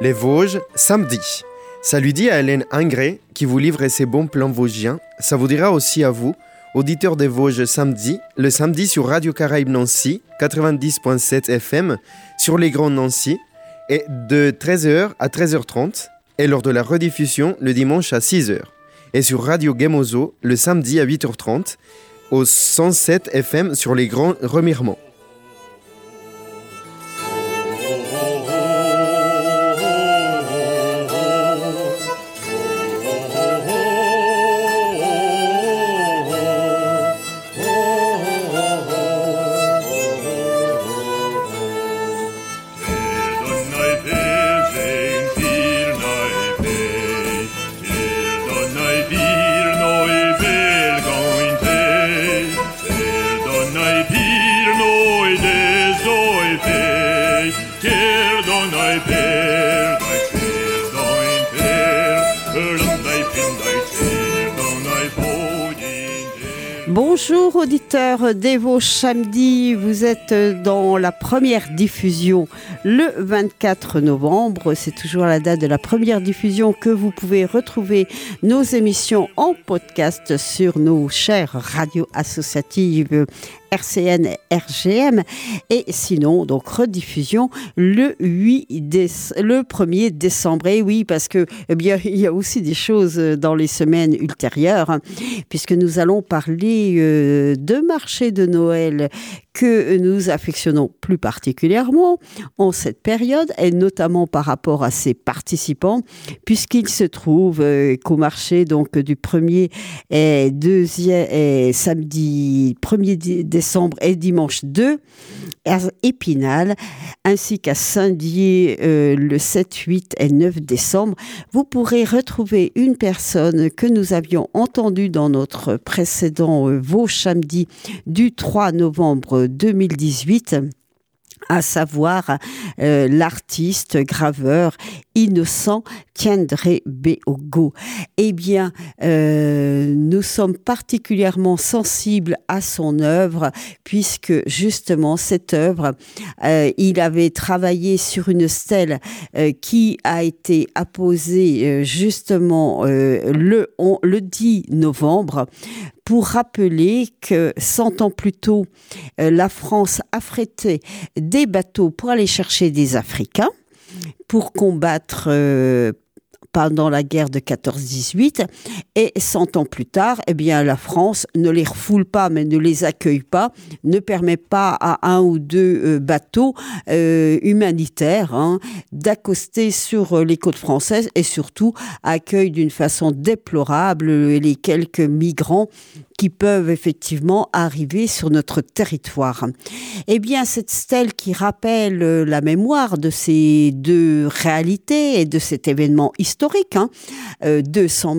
Les Vosges, samedi. Ça lui dit à Hélène Ingré, qui vous livre ses bons plans vosgiens. Ça vous dira aussi à vous, auditeurs des Vosges samedi, le samedi sur Radio Caraïbes Nancy, 90.7 FM, sur les Grands Nancy, et de 13h à 13h30, et lors de la rediffusion le dimanche à 6h. Et sur Radio Gemozo, le samedi à 8h30, au 107 FM sur les Grands Remirements. Bonjour auditeurs des Vosges samedi, vous êtes dans la première diffusion le 24 novembre, c'est toujours la date de la première diffusion que vous pouvez retrouver nos émissions en podcast sur nos chères radios associatives RCN et RGM, et sinon donc rediffusion le 1er décembre. Et oui, parce que il y a aussi des choses dans les semaines ultérieures, puisque nous allons parler de marché de Noël que nous affectionnons plus particulièrement en cette période, et notamment par rapport à ses participants, puisqu'il se trouve qu'au marché donc du 1er et 2e et samedi 1er décembre et dimanche 2 à Épinal, ainsi qu'à Saint-Dié le 7, 8 et 9 décembre, vous pourrez retrouver une personne que nous avions entendue dans notre précédent Vosges samedi du 3 novembre 2018, à savoir l'artiste graveur Innocent Tiendré Béogo. Eh bien, nous sommes particulièrement sensibles à son œuvre, puisque justement cette œuvre, il avait travaillé sur une stèle qui a été apposée justement le 10 novembre, pour rappeler que 100 ans plus tôt, la France affrétait des bateaux pour aller chercher des Africains, pour combattre pendant la guerre de 14-18, et 100 ans plus tard, eh bien, la France ne les refoule pas, mais ne les accueille pas, ne permet pas à un ou deux bateaux humanitaires d'accoster sur les côtes françaises, et surtout accueille d'une façon déplorable les quelques migrants qui peuvent effectivement arriver sur notre territoire. Eh bien, cette stèle qui rappelle la mémoire de ces deux réalités et de cet événement historique, 200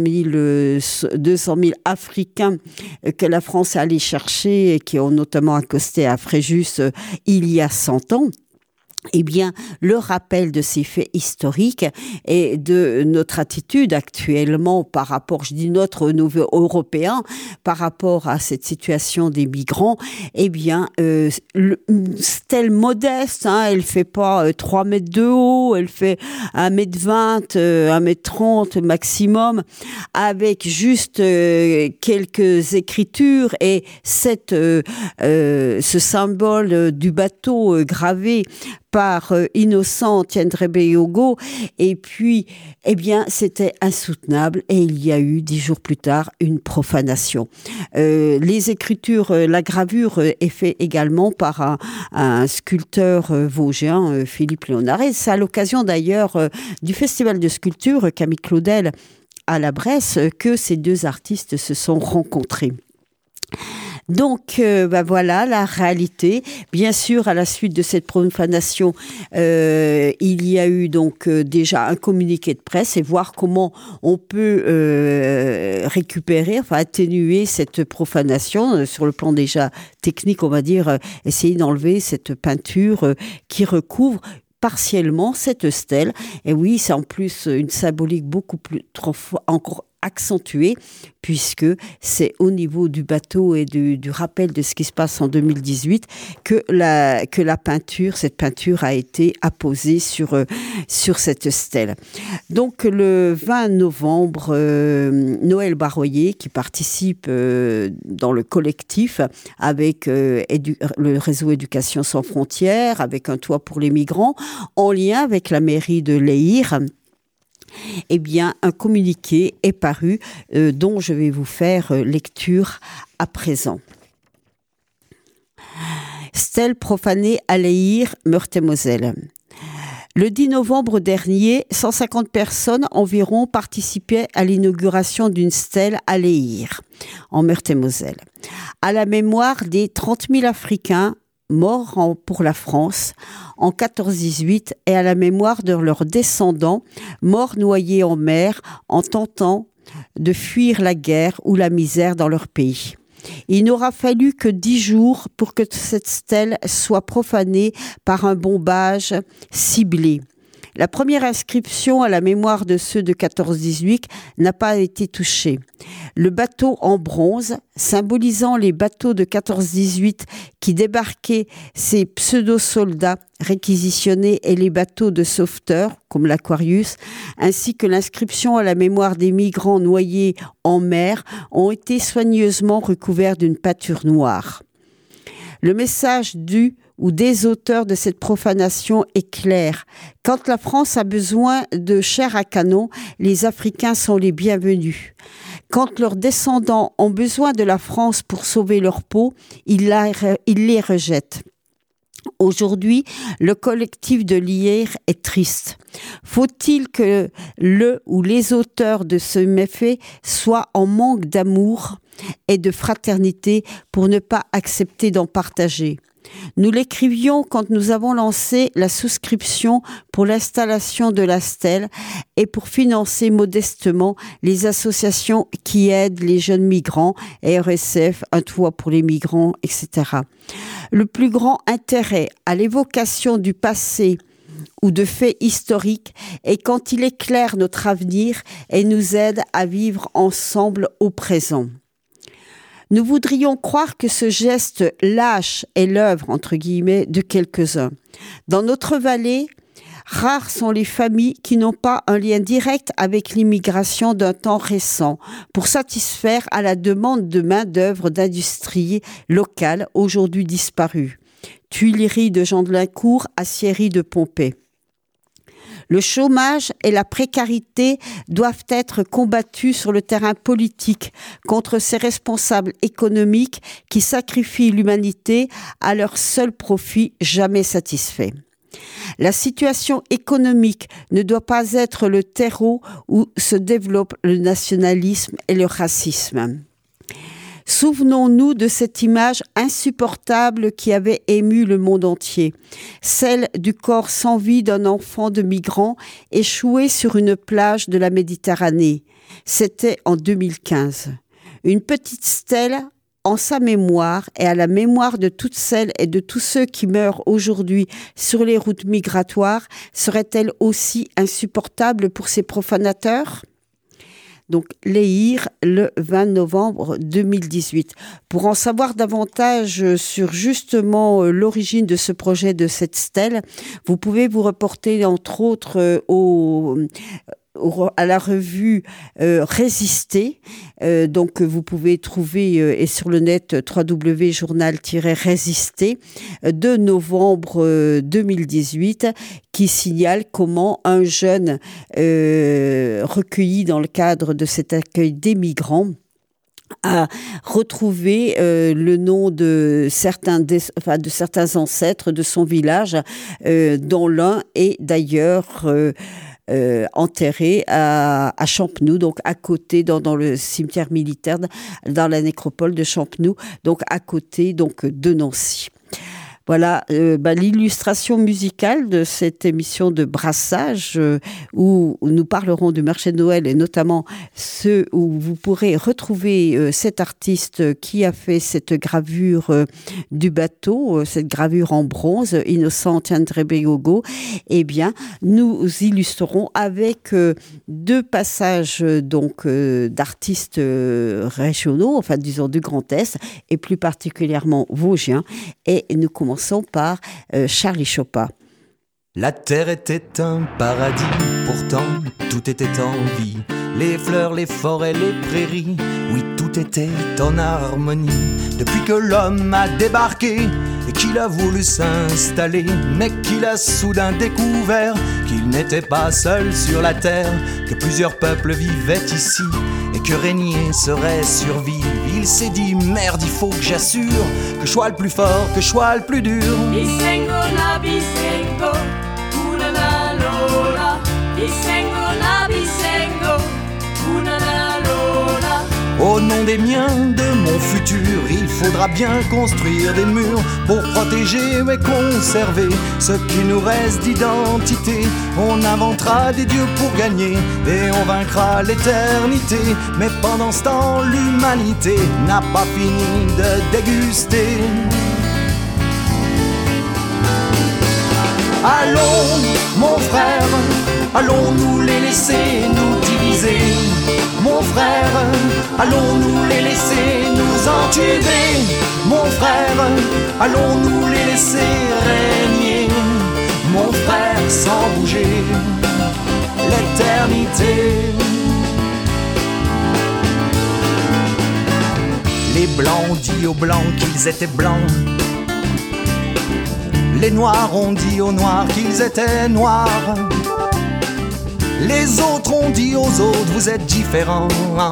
000 Africains que la France est allée chercher et qui ont notamment accosté à Fréjus il y a 100 ans, eh bien, le rappel de ces faits historiques et de notre attitude actuellement par rapport, je dis notre nouveau européen, par rapport à cette situation des migrants, eh bien, une stèle modeste, elle fait pas 3 mètres de haut, elle fait 1m20, 1m30 maximum, avec juste quelques écritures et ce symbole du bateau gravé par Innocent Tiendré Béogo. Et puis, eh bien, c'était insoutenable, et il y a eu 10 jours plus tard une profanation. Les écritures, la gravure est faite également par un sculpteur vosgien, Philippe Léonard. Et c'est à l'occasion d'ailleurs du festival de sculpture Camille Claudel à la Bresse que ces deux artistes se sont rencontrés. Donc, voilà la réalité. Bien sûr, à la suite de cette profanation, il y a eu donc déjà un communiqué de presse, et voir comment on peut récupérer, atténuer cette profanation sur le plan déjà technique, on va dire, essayer d'enlever cette peinture qui recouvre partiellement cette stèle. Et oui, c'est en plus une symbolique beaucoup plus encore accentuée, puisque c'est au niveau du bateau et du rappel de ce qui se passe en 2018 que cette peinture a été apposée sur cette stèle. Donc le 20 novembre, Noël Baroyer, qui participe dans le collectif avec le réseau Éducation sans frontières, avec un toit pour les migrants, en lien avec la mairie de Léhir, eh bien, un communiqué est paru dont je vais vous faire lecture à présent. Stèle profanée à Léhir, Meurthe-et-Moselle. Le 10 novembre dernier, 150 personnes environ participaient à l'inauguration d'une stèle à Léhir, en Meurthe-et-Moselle, à la mémoire des 30 000 Africains morts pour la France en 14-18 et à la mémoire de leurs descendants morts noyés en mer en tentant de fuir la guerre ou la misère dans leur pays. Il n'aura fallu que 10 jours pour que cette stèle soit profanée par un bombage ciblé. La première inscription à la mémoire de ceux de 14-18 n'a pas été touchée. Le bateau en bronze, symbolisant les bateaux de 14-18 qui débarquaient ces pseudo-soldats réquisitionnés et les bateaux de sauveteurs, comme l'Aquarius, ainsi que l'inscription à la mémoire des migrants noyés en mer, ont été soigneusement recouverts d'une peinture noire. Le message du ou des auteurs de cette profanation est clair. Quand la France a besoin de chair à canon, les Africains sont les bienvenus. Quand leurs descendants ont besoin de la France pour sauver leur peau, ils les rejettent. Aujourd'hui, le collectif de Léhir est triste. Faut-il que le ou les auteurs de ce méfait soient en manque d'amour et de fraternité pour ne pas accepter d'en partager ? Nous l'écrivions quand nous avons lancé la souscription pour l'installation de la stèle et pour financer modestement les associations qui aident les jeunes migrants, RSF, Un toit pour les migrants, etc. Le plus grand intérêt à l'évocation du passé ou de faits historiques est quand il éclaire notre avenir et nous aide à vivre ensemble au présent. Nous voudrions croire que ce geste lâche est l'œuvre, entre guillemets, de quelques-uns. Dans notre vallée, rares sont les familles qui n'ont pas un lien direct avec l'immigration d'un temps récent pour satisfaire à la demande de main-d'œuvre d'industries locales aujourd'hui disparues. Tuileries de Jean-de-Lincourt, aciéries de Pompée. Le chômage et la précarité doivent être combattus sur le terrain politique contre ces responsables économiques qui sacrifient l'humanité à leur seul profit jamais satisfait. La situation économique ne doit pas être le terreau où se développent le nationalisme et le racisme. Souvenons-nous de cette image insupportable qui avait ému le monde entier, celle du corps sans vie d'un enfant de migrant échoué sur une plage de la Méditerranée. C'était en 2015. Une petite stèle en sa mémoire et à la mémoire de toutes celles et de tous ceux qui meurent aujourd'hui sur les routes migratoires serait-elle aussi insupportable pour ces profanateurs ? Donc, Léhir, le 20 novembre 2018. Pour en savoir davantage sur justement l'origine de ce projet de cette stèle, vous pouvez vous reporter entre autres à la revue Résister, donc vous pouvez trouver et sur le net www.journal-résister de novembre 2018 qui signale comment un jeune recueilli dans le cadre de cet accueil des migrants a retrouvé le nom de certains ancêtres de son village, dont l'un est d'ailleurs enterré à Champenoux, donc à côté dans le cimetière militaire, dans la nécropole de Champenoux, donc à côté donc de Nancy. Voilà, l'illustration musicale de cette émission de brassage où nous parlerons du marché de Noël et notamment ceux où vous pourrez retrouver cet artiste qui a fait cette gravure du bateau, cette gravure en bronze, Innocent André-Bégogo. Eh bien, nous illustrerons avec deux passages donc d'artistes régionaux, enfin disons du Grand Est et plus particulièrement vosgiens. Et nous commençons par Charlie Chopin. La terre était un paradis, pourtant tout était en vie. Les fleurs, les forêts, les prairies, oui tout était en harmonie. Depuis que l'homme a débarqué et qu'il a voulu s'installer, mais qu'il a soudain découvert qu'il n'était pas seul sur la terre, que plusieurs peuples vivaient ici et que régner serait survivre. Il s'est dit merde, il faut que j'assure que je sois le plus fort, que je sois le plus dur. Bisengo na bisengo, unana lola. Bisengo na bisengo, unana lola. Au nom des miens, de mon futur, il faudra bien construire des murs pour protéger et conserver ce qui nous reste d'identité. On inventera des dieux pour gagner et on vaincra l'éternité. Mais pendant ce temps, l'humanité n'a pas fini de déguster. Allons, mon frère, allons-nous les laisser nous diviser? Mon frère, allons-nous les laisser nous entuber? Mon frère, allons-nous les laisser régner? Mon frère, sans bouger, l'éternité. Les blancs ont dit aux blancs qu'ils étaient blancs. Les noirs ont dit aux noirs qu'ils étaient noirs. Les autres ont dit aux autres, vous êtes différents.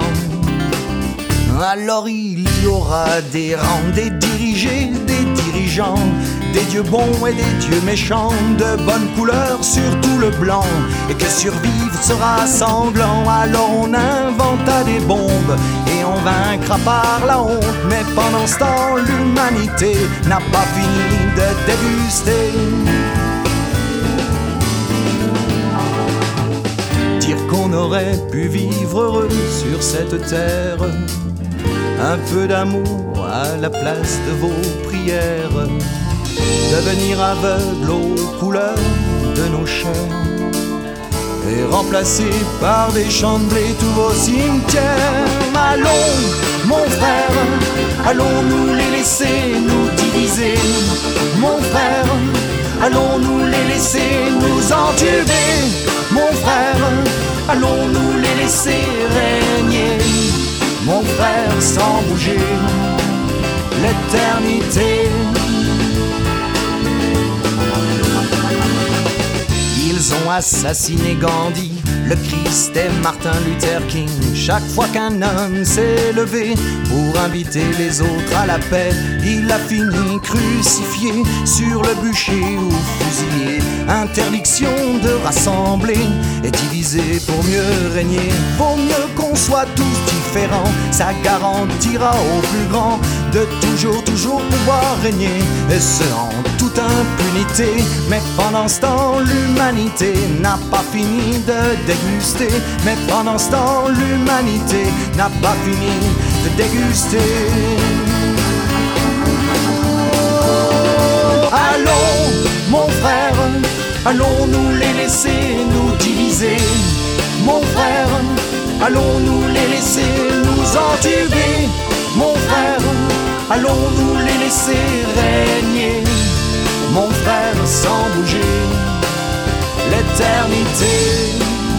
Alors il y aura des rangs, des dirigés, des dirigeants, des dieux bons et des dieux méchants, de bonnes couleurs, surtout le blanc, et que survivre sera sanglant. Alors on inventa des bombes et on vaincra par la honte. Mais pendant ce temps, l'humanité n'a pas fini de déguster. Dire qu'on aurait pu vivre heureux sur cette terre, un peu d'amour à la place de vos prières, devenir aveugle aux couleurs de nos chairs et remplacer par des champs de blé tous vos cimetières. Allons, mon frère, allons-nous les laisser nous diviser? Mon frère, allons-nous les laisser nous entuber? Mon frère, allons-nous les laisser régner? Mon frère, sans bouger, l'éternité. Ils ont assassiné Gandhi, le Christ et Martin Luther King. Chaque fois qu'un homme s'est levé pour inviter les autres à la paix, il a fini crucifié sur le bûcher ou fusillé. Interdiction de rassembler et diviser pour mieux régner. Vaut mieux qu'on soit tous différents, ça garantira au plus grand de toujours pouvoir régner, et ce en toute impunité. Mais pendant ce temps, l'humanité n'a pas fini de déguster. Mais pendant ce temps, l'humanité n'a pas fini de déguster. Allons, mon frère, allons-nous les laisser nous diviser? Mon frère, allons-nous les laisser nous entuber? Mon frère, allons-nous les laisser régner? Mon frère, sans bouger, l'éternité.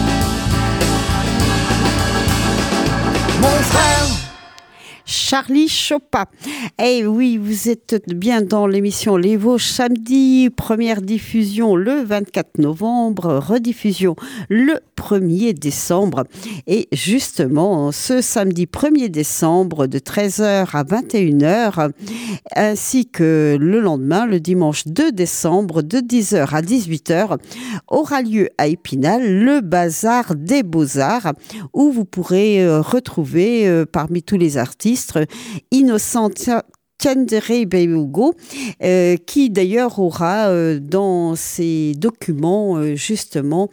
Mon frère. Charlie Chopin. Eh oui, vous êtes bien dans l'émission Les Vosges samedi, première diffusion le 24 novembre, rediffusion le 1er décembre. Et justement, ce samedi 1er décembre de 13h à 21h, ainsi que le lendemain, le dimanche 2 décembre de 10h à 18h, aura lieu à Épinal le Bazar des Beaux-Arts, où vous pourrez retrouver parmi tous les artistes Innocent Tiendere Beugo, qui d'ailleurs aura dans ses documents justement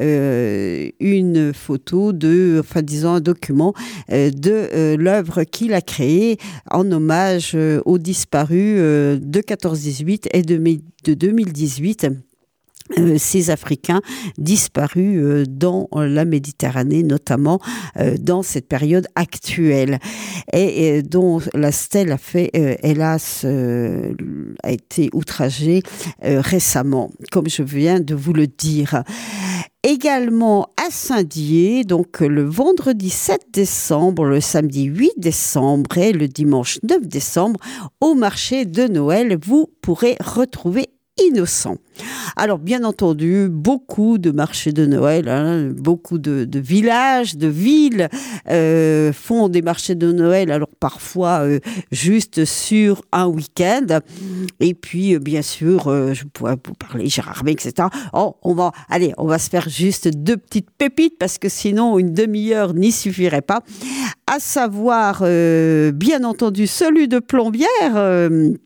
une photo un document de l'œuvre qu'il a créée en hommage aux disparus de 14-18 et de 2018. Ces Africains disparus dans la Méditerranée, notamment dans cette période actuelle, et dont la stèle a fait, hélas, a été outragée récemment, comme je viens de vous le dire. Également à Saint-Dié, donc le vendredi 7 décembre, le samedi 8 décembre et le dimanche 9 décembre, au marché de Noël, vous pourrez retrouver Innocent. Alors bien entendu, beaucoup de marchés de Noël, beaucoup de villages, de villes font des marchés de Noël, alors parfois juste sur un week-end. Et puis bien sûr, je pourrais vous parler Gérardmer, etc. Oh, on va se faire juste 2 petites pépites parce que sinon une demi-heure n'y suffirait pas. À savoir, bien entendu, celui de Plombières.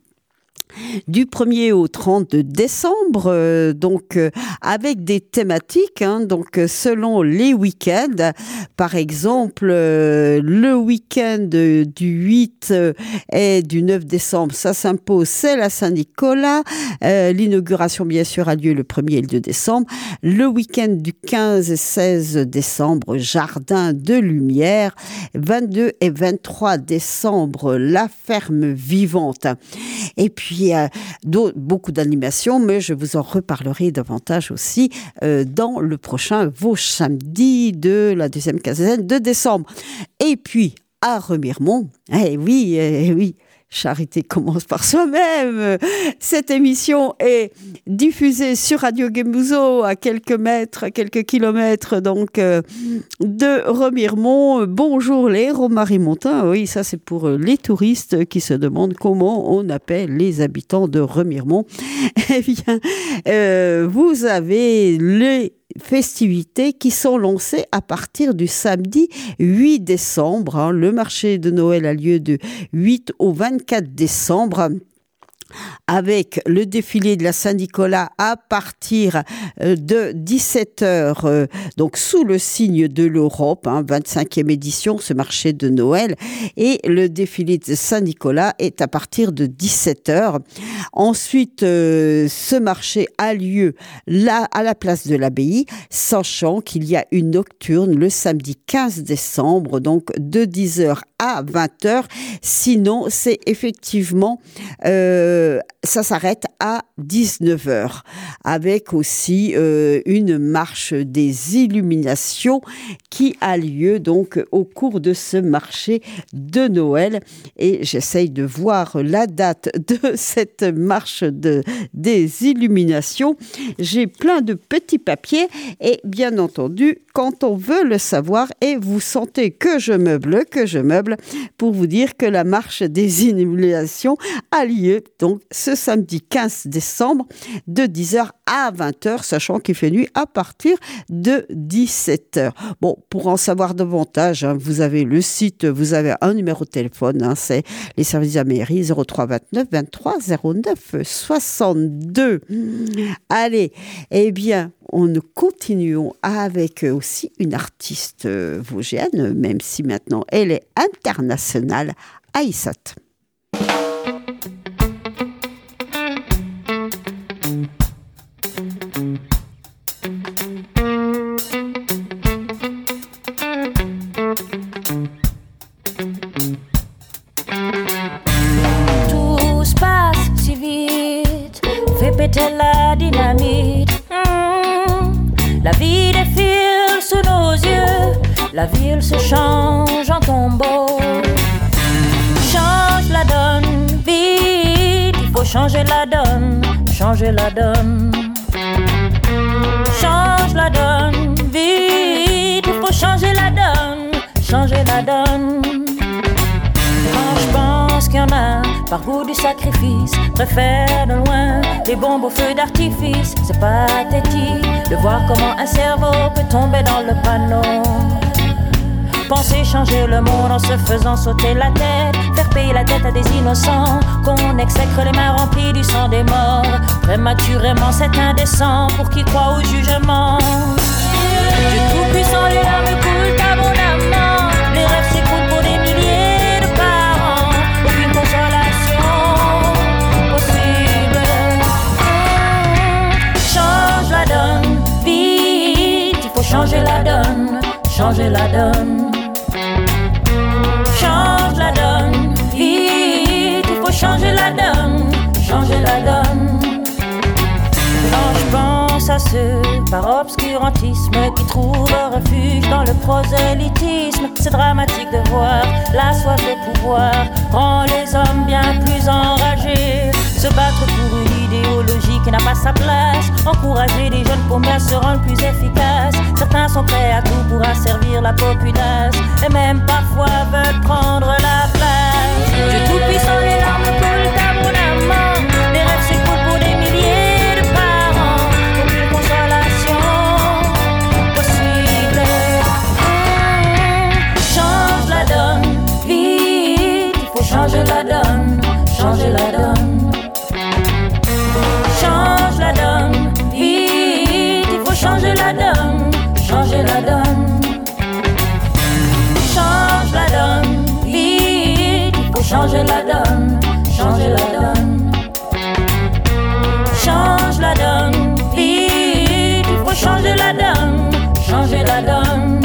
Du 1er au 30 décembre, donc avec des thématiques, donc selon les week-ends. Par exemple, le week-end du 8 et du 9 décembre, ça s'impose, c'est la Saint-Nicolas. L'inauguration, bien sûr, a lieu le 1er et le 2 décembre. Le week-end du 15 et 16 décembre, Jardin de Lumière. 22 et 23 décembre, la Ferme Vivante. Et puis, beaucoup d'animations, mais je vous en reparlerai davantage aussi dans le prochain Vosges samedi de la deuxième quinzaine de décembre. Et puis, à Remiremont, oui, charité commence par soi-même. Cette émission est diffusée sur Radio Gembuzo à quelques kilomètres donc de Remiremont. Bonjour les Romarimontains. Oui, ça c'est pour les touristes qui se demandent comment on appelle les habitants de Remiremont. Eh bien, vous avez les festivités qui sont lancées à partir du samedi 8 décembre. Le marché de Noël a lieu de 8 au 24 décembre. Avec le défilé de la Saint-Nicolas à partir de 17h, donc sous le signe de l'Europe, 25e édition, ce marché de Noël. Et le défilé de Saint-Nicolas est à partir de 17h. Ensuite, ce marché a lieu là, à la place de l'Abbaye, sachant qu'il y a une nocturne le samedi 15 décembre, donc de 10h à 20h. Sinon, c'est effectivement... ça s'arrête à 19h, avec aussi une marche des illuminations qui a lieu donc au cours de ce marché de Noël. Et j'essaye de voir la date de cette marche des illuminations. J'ai plein de petits papiers et bien entendu, quand on veut le savoir, et vous sentez que je meuble, pour vous dire que la marche des illuminations a lieu donc ce samedi 15 décembre de 10h à 20h, sachant qu'il fait nuit à partir de 17h. Bon, pour en savoir davantage, vous avez le site, vous avez un numéro de téléphone, c'est les services de la mairie 03 29 23 09 62. Allez, eh bien, nous continuons avec aussi une artiste vosgienne, même si maintenant elle est internationale, Aïssat. Tout se passe si vite, fait péter la dynamite. La vie défile sous nos yeux, la ville se change en tombeau. Change la donne, vite, il faut changer la donne, changer la donne. Change la donne, vite, il faut changer la donne, changer la donne. Quand je pense qu'il y en a, par goût du sacrifice, préfère de loin les bombes au feu d'artifice. C'est pathétique de voir comment un cerveau peut tomber dans le panneau. Penser changer le monde en se faisant sauter la tête, faire payer la dette à des innocents qu'on exècre les mains remplies du sang des morts. Prématurément c'est indécent pour qui croit au jugement. Dieu tout-puissant, les larmes coulent abondamment, les rêves s'écoulent pour des milliers de parents. Aucune consolation possible. Change la donne, vite, il faut changer la donne, changer la donne. Change la donne, vite, il faut changer la donne, changer la donne. Quand je pense à ceux par obscurantisme qui trouvent refuge dans le prosélytisme, c'est dramatique de voir la soif de pouvoir rend les hommes bien plus enragés. Se battre pour une idéologie qui n'a pas sa place, encourager les jeunes pour bien se rendre plus efficaces. Certains sont prêts à tout pour asservir la populace et même parfois veulent prendre la place. Dieu tout-puissant, les larmes coulent abondamment, les rêves s'écoulent pour des milliers de parents. Aucune consolation possible. Change la donne, vite, il faut changer la donne, changer la donne. Change la donne, vite, il faut changer la donne, changer la donne. Change la donne, vite, il faut changer la donne, changer la donne. Change la donne, vite, il faut changer la donne, changer la donne.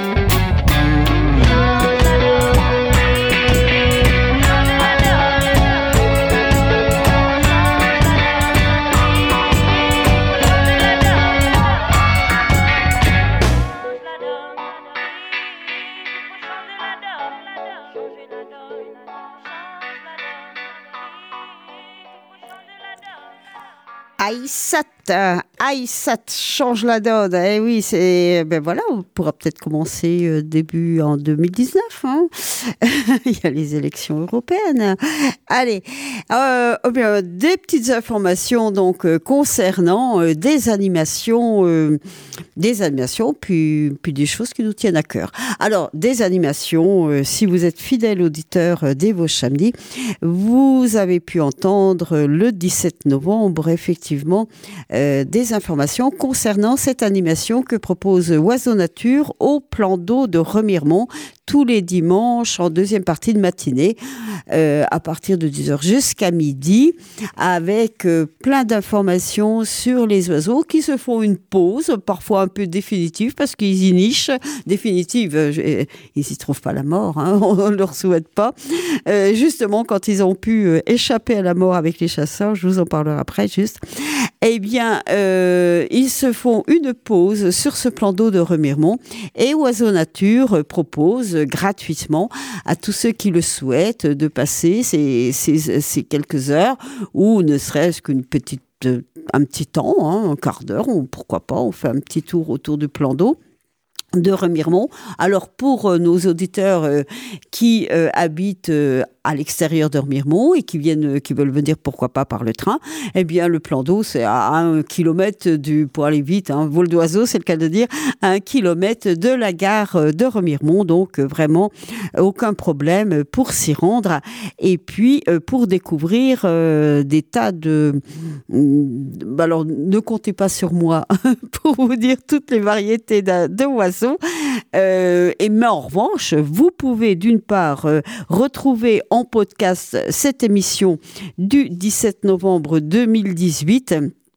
Aïssat change la donne. Eh oui, c'est ben voilà, on pourra peut-être commencer début en 2019. Hein. Il y a les élections européennes. Allez, des petites informations donc concernant des animations, puis des choses qui nous tiennent à cœur. Alors, des animations. Si vous êtes fidèle auditeur des Vosges Samedi, vous avez pu entendre le 17 novembre effectivement. Des informations concernant cette animation que propose Oiseau Nature au plan d'eau de Remiremont tous les dimanches en deuxième partie de matinée à partir de 10h jusqu'à midi avec plein d'informations sur les oiseaux qui se font une pause parfois un peu définitive parce qu'ils y nichent définitive, ils n'y trouvent pas la mort, hein, on ne leur souhaite pas justement quand ils ont pu échapper à la mort avec les chasseurs, je vous en parlerai après juste, eh bien ils se font une pause sur ce plan d'eau de Remiremont et Oiseau Nature propose gratuitement à tous ceux qui le souhaitent de passer ces quelques heures ou ne serait-ce qu'une petite un petit temps, hein, un quart d'heure, pourquoi pas, on fait un petit tour autour du plan d'eau de Remiremont. Alors pour nos auditeurs qui habitent à l'extérieur de Remiremont et qui veulent venir pourquoi pas par le train, eh bien le plan d'eau c'est à 1 kilomètre pour aller vite, hein, vol d'oiseau c'est le cas de dire, à 1 kilomètre de la gare de Remiremont, donc vraiment aucun problème pour s'y rendre et puis pour découvrir des tas de... Alors ne comptez pas sur moi pour vous dire toutes les variétés d'oiseaux. Mais en revanche, vous pouvez d'une part retrouver en podcast cette émission du 17 novembre 2018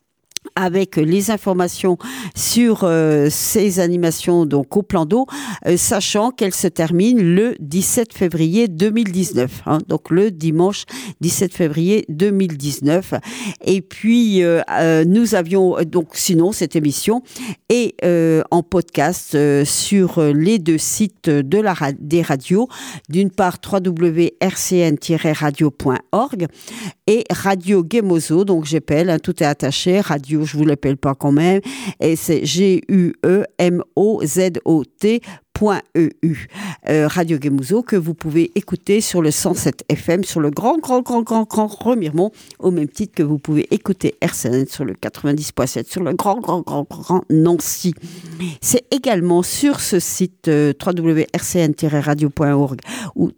avec les informations sur ces animations donc au plan d'eau, sachant qu'elles se terminent le 17 février 2019, hein, donc le dimanche 17 février 2019. Et puis nous avions donc sinon cette émission est en podcast sur les deux sites des radios, d'une part www.rcn-radio.org et Radio Gemozo, donc j'appelle, hein, tout est attaché, radio je vous l'appelle pas quand même, et c'est GUEMOZOT.eu. Radio Gemouzo, que vous pouvez écouter sur le 107 FM, sur le grand Remiremont, au même titre que vous pouvez écouter RCN sur le 90.7, sur le grand Nancy. C'est également sur ce site www.rcn-radio.org ou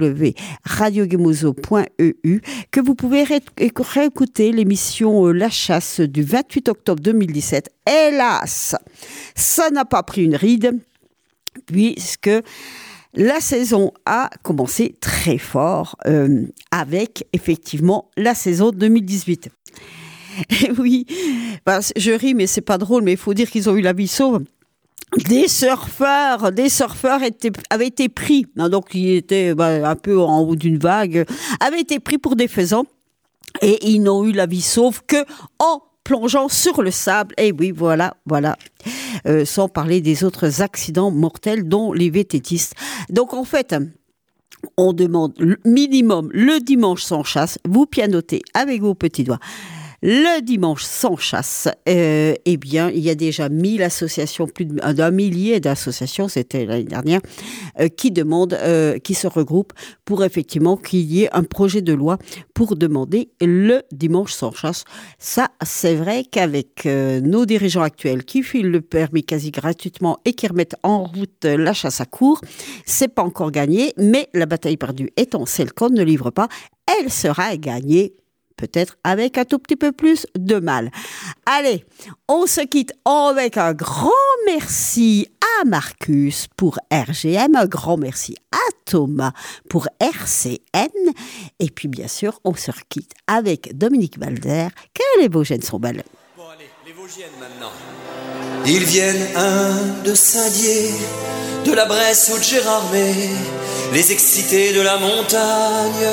www.radiogemouzo.eu que vous pouvez réécouter l'émission La Chasse du 28 octobre 2017. Hélas, ça n'a pas pris une ride, puisque la saison a commencé très fort avec effectivement la saison 2018. Et oui, je ris, mais c'est pas drôle, mais il faut dire qu'ils ont eu la vie sauve. Des surfeurs avaient été pris, donc ils étaient un peu en haut d'une vague, avaient été pris pour des faisans et ils n'ont eu la vie sauve que en plongeant sur le sable. Et oui, voilà. Sans parler des autres accidents mortels, dont les vététistes. Donc en fait, on demande minimum le dimanche sans chasse, vous pianotez avec vos petits doigts. Le dimanche sans chasse, eh bien, il y a déjà 1000 associations, plus d'un millier d'associations, c'était l'année dernière, qui demandent, qui se regroupent pour effectivement qu'il y ait un projet de loi pour demander le dimanche sans chasse. Ça, c'est vrai qu'avec nos dirigeants actuels qui filent le permis quasi gratuitement et qui remettent en route la chasse à courre, c'est pas encore gagné, mais la bataille perdue étant celle qu'on ne livre pas, elle sera gagnée. Peut-être avec un tout petit peu plus de mal. Allez, on se quitte avec un grand merci à Marcus pour RGM, un grand merci à Thomas pour RCN, et puis bien sûr, on se quitte avec Dominique Valder, que les Vosgiennes sont belles. Bon allez, les Vosgiennes maintenant. Ils viennent de Saint-Dié, de la Bresse ou de Gérardmer, les excités de la montagne.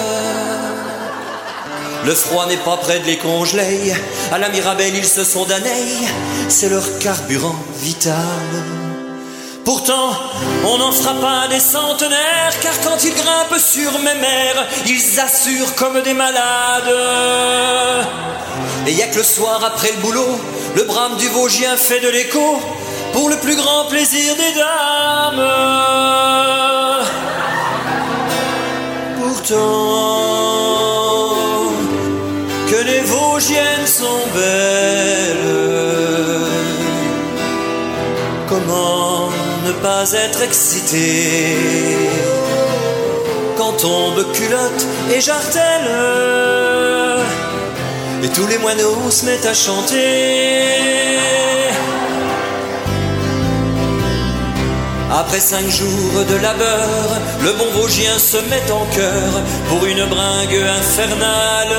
Le froid n'est pas près de les congeler. À la Mirabelle, ils se sont damnés. C'est leur carburant vital. Pourtant, on n'en fera pas des centenaires, car quand ils grimpent sur mes mers, ils assurent comme des malades. Et y a que le soir après le boulot, le brame du Vosgien fait de l'écho, pour le plus grand plaisir des dames. Pourtant, que les Vosgiennes sont belles, comment ne pas être excité quand tombe culotte et jartelle et tous les moineaux se mettent à chanter. Après 5 jours de labeur, le bon Vosgien se met en chœur pour une bringue infernale.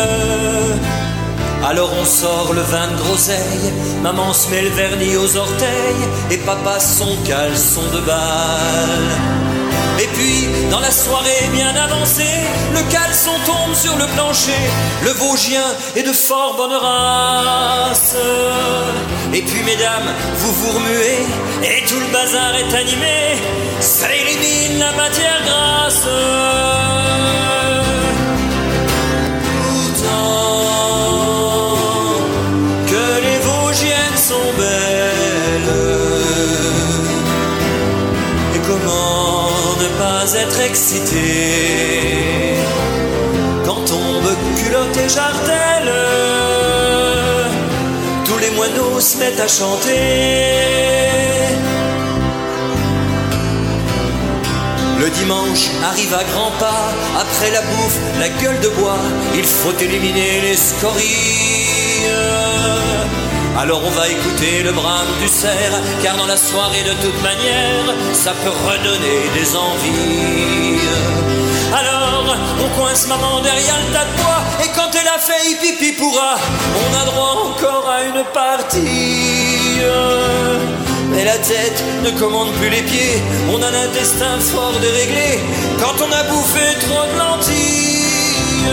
Alors on sort le vin de groseille, maman se met le vernis aux orteils et papa son caleçon de balle. Et puis, dans la soirée bien avancée, le caleçon tombe sur le plancher. Le Vosgien est de fort bonne race. Et puis, mesdames, vous vous remuez et tout le bazar est animé. Ça élimine la matière grasse. Pourtant, que les Vosgiennes sont belles. Et comment ne pas être excité quand tombe culotte et jartelle, tous les moineaux se mettent à chanter. Le dimanche arrive à grands pas, après la bouffe, la gueule de bois, il faut éliminer les scories. Alors on va écouter le brame du cerf, car dans la soirée de toute manière, ça peut redonner des envies. Alors on coince maman derrière le tas de bois, et quand elle a fait hippie pourra, on a droit encore à une partie. Mais la tête ne commande plus les pieds, on a l'intestin fort déréglé, quand on a bouffé trop de lentilles.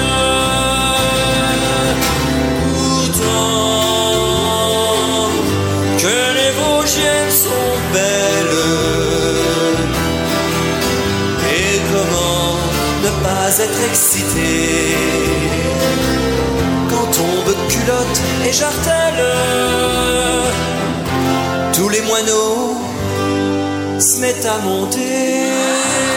Pourtant, que les Vosgiennes sont belles, et comment ne pas être excité quand tombe culotte et jartelle, tous les moineaux se met à monter.